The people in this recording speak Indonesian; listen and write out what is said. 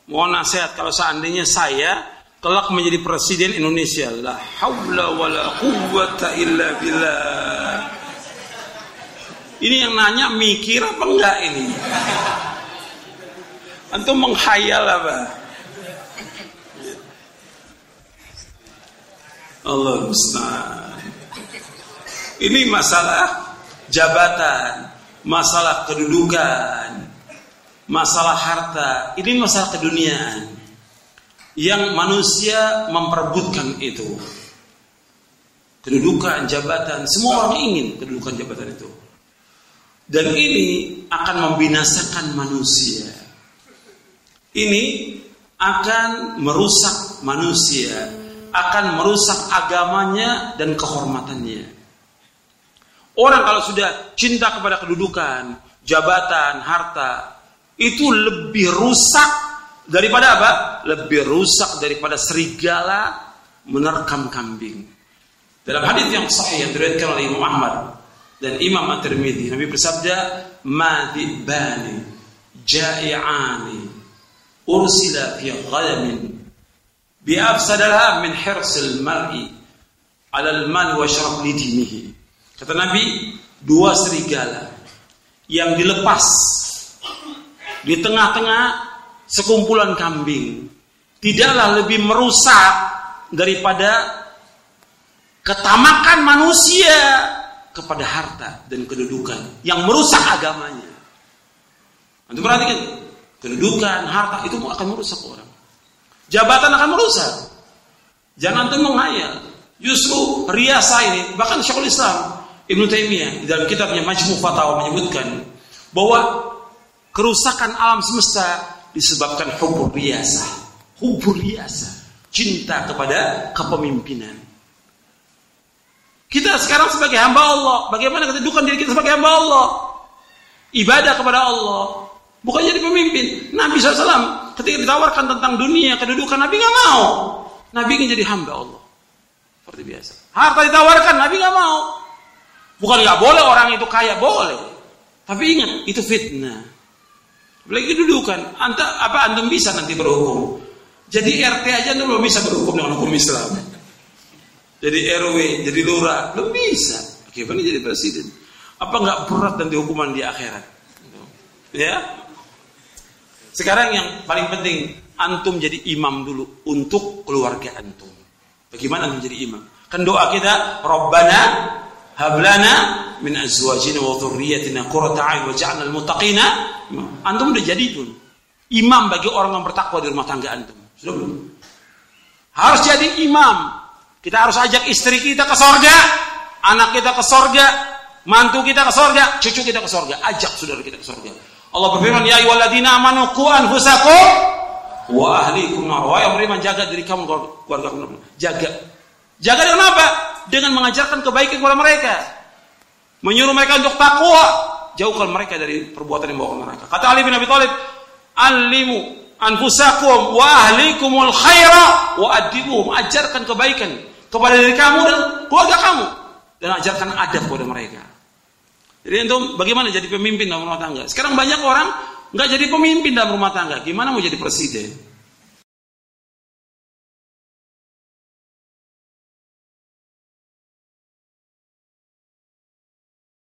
Mohon nasihat kalau seandainya saya kelak menjadi presiden Indonesia. La haula wala quwwata illa billah. Ini yang nanya mikir apa enggak ini? Antum menghayal apa? Allah musta'an. Ini masalah jabatan, masalah kedudukan, masalah harta. Ini masalah keduniaan yang manusia memperebutkan itu. Kedudukan, jabatan, semua orang ingin kedudukan, jabatan itu. Dan ini akan membinasakan manusia. Ini akan merusak manusia, akan merusak agamanya dan kehormatannya. Orang kalau sudah cinta kepada kedudukan, jabatan, harta, itu lebih rusak daripada apa? Lebih rusak daripada serigala menerkam kambing. Dalam hadis yang sahih yang diriwayatkan oleh Imam Ahmad dan Imam At-Tirmidzi, Nabi bersabda, "Madibani ja'i'ani ursila fi ghalamin bi'afsadaha min hirsil mar'i 'ala al-mal wa syaraf li dinihi." Kata Nabi, dua serigala yang dilepas di tengah-tengah sekumpulan kambing tidaklah lebih merusak daripada ketamakan manusia kepada harta dan kedudukan yang merusak agamanya. Antum perhatikan, kedudukan, harta itu akan merusak orang. Jabatan akan merusak. Jangan antum menghayal. Justru riasa ini, bahkan Syekhul Islam Ibnu Taimiyah di dalam kitabnya Majmu' Fatawa menyebutkan bahwa kerusakan alam semesta disebabkan hubur riasa. Hubur riasa, cinta kepada kepemimpinan. Kita sekarang sebagai hamba Allah, bagaimana kedudukan diri kita sebagai hamba Allah? Ibadah kepada Allah, bukan jadi pemimpin. Nabi SAW ketika ditawarkan tentang dunia, kedudukan, Nabi nggak mau. Nabi ingin jadi hamba Allah, seperti biasa. Harta ditawarkan, Nabi nggak mau. Bukan nggak boleh orang itu kaya, boleh. Tapi ingat, itu fitnah. Apalagi kedudukan. Antum bisa nanti berhukum. Jadi RT aja antum belum bisa berhukum dengan hukum Islam. Jadi RW, jadi lurah, belum bisa. Bagaimana jadi presiden? Apa nggak berat nanti hukuman di akhirat? Ya. Sekarang yang paling penting, antum jadi imam dulu untuk keluarga antum. Bagaimana antum jadi imam? Kan doa kita, Rabbana hablana min azwajina wa dhurriyyatina qurrata a'yun waj'alna lil muttaqina. Antum udah jadi pun imam bagi orang yang bertakwa di rumah tangga antum. Sudah belum? Harus jadi imam. Kita harus ajak istri kita ke sorga, anak kita ke sorga, mantu kita ke sorga, cucu kita ke sorga. Ajak saudara kita ke sorga. Allah berfirman, ya ayyuhalladzina amanu qu anfusakum wa ahlikum nar. Wahai yang beriman, jaga diri kamu, keluarga kamu. Jaga. Jaga dengan apa? Dengan mengajarkan kebaikan kepada mereka. Menyuruh mereka untuk takwa. Jauhkan mereka dari perbuatan yang membawa ke neraka. Kata Ali bin Abi Thalib, "Allimu anfusakum wa ahlikumul khaira wa adibuhum." Ajarkan kebaikan kepada diri kamu dan keluarga kamu, dan ajarkan adab kepada mereka. Jadi antum bagaimana jadi pemimpin dalam rumah tangga? Sekarang banyak orang nggak jadi pemimpin dalam rumah tangga. Gimana mau jadi presiden?